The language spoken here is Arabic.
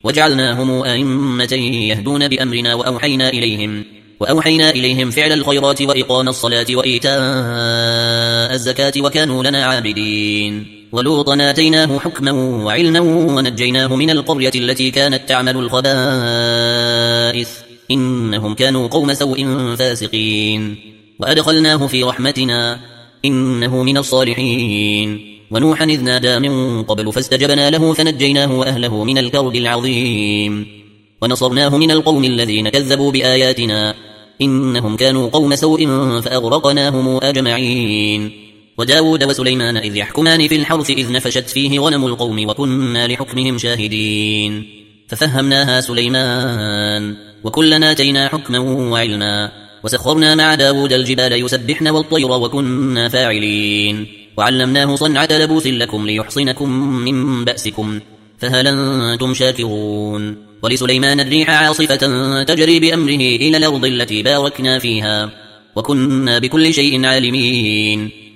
وجعلناهم أئمة يهدون بأمرنا وأوحينا إليهم فعل الخيرات وإقام الصلاة وإيتاء الزكاة وكانوا لنا عابدين. ولوطا آتيناه حكما وعلما ونجيناه من القرية التي كانت تعمل الخبائث إنهم كانوا قوم سوء فاسقين. وأدخلناه في رحمتنا إنه من الصالحين. ونوحا إذ نادى من قبل فاستجبنا له فنجيناه وأهله من الكرب العظيم. ونصرناه من القوم الذين كذبوا بآياتنا إنهم كانوا قوم سوء فأغرقناهم أجمعين. وداود وسليمان إذ يحكمان في الحرث إذ نفشت فيه غنم القوم وكنا لحكمهم شاهدين. ففهمناها سليمان وكلنا آتينا حكما وعلما. وسخرنا مع داود الجبال يسبحن والطير وكنا فاعلين. وعلمناه صنعة لبوس لكم ليحصنكم من بأسكم فهل أنتم شاكرون. ولسليمان الريح عاصفة تجري بأمره إلى الأرض التي باركنا فيها وكنا بكل شيء عالمين.